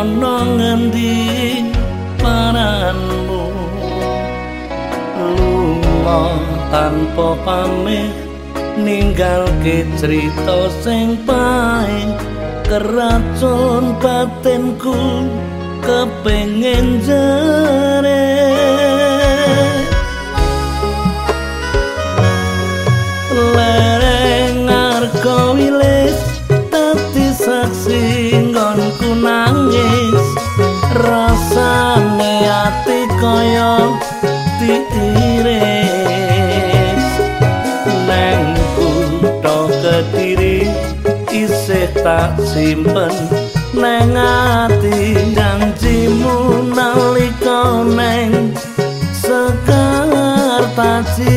ana ngendi paranmu lunga tanpa pamit ninggalke cerita sing pahit keracun batinku kepengin jere lereng arko wilis dadi saksi nggonku nangis rasane ati kaya diiris nang kutha Kediri isih tak simpen nang ati janjimu nalika nang Sekartaji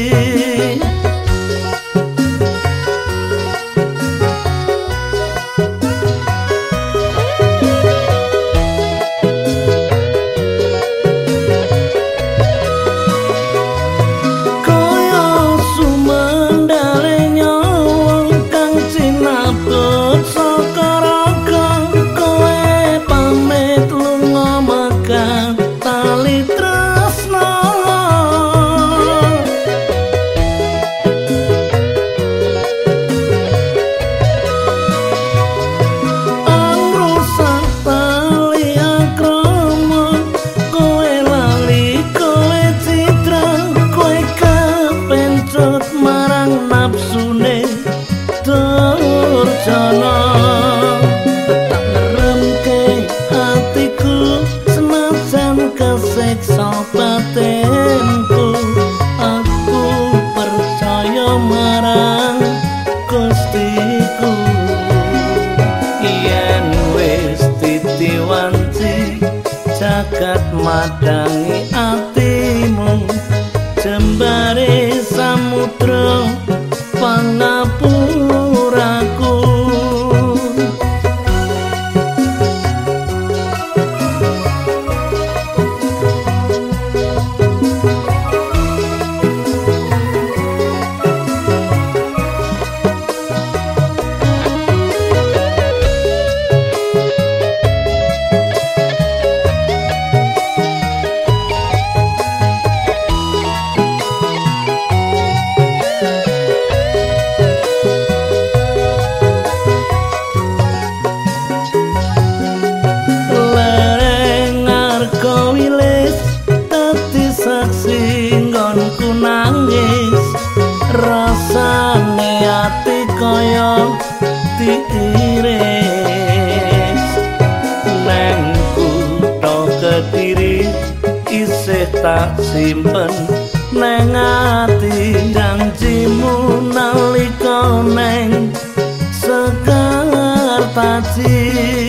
jagat madangi atimu jembare samudra pangapuraku rasane ati kaya diiris nang kutha Kediri isih tak simpen nang ati janjimu nalika nang Sekartaji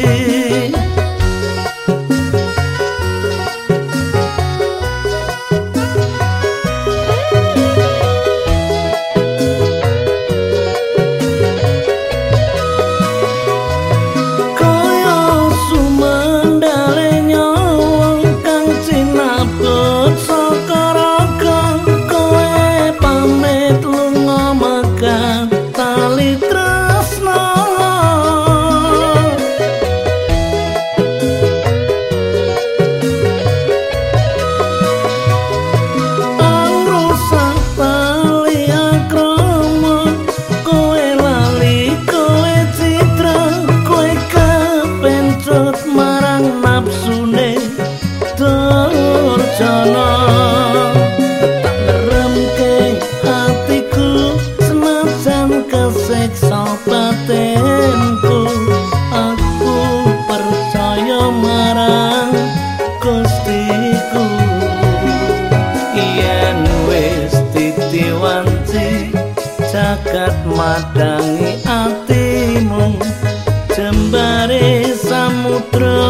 jagat madangi atimu jembare samudra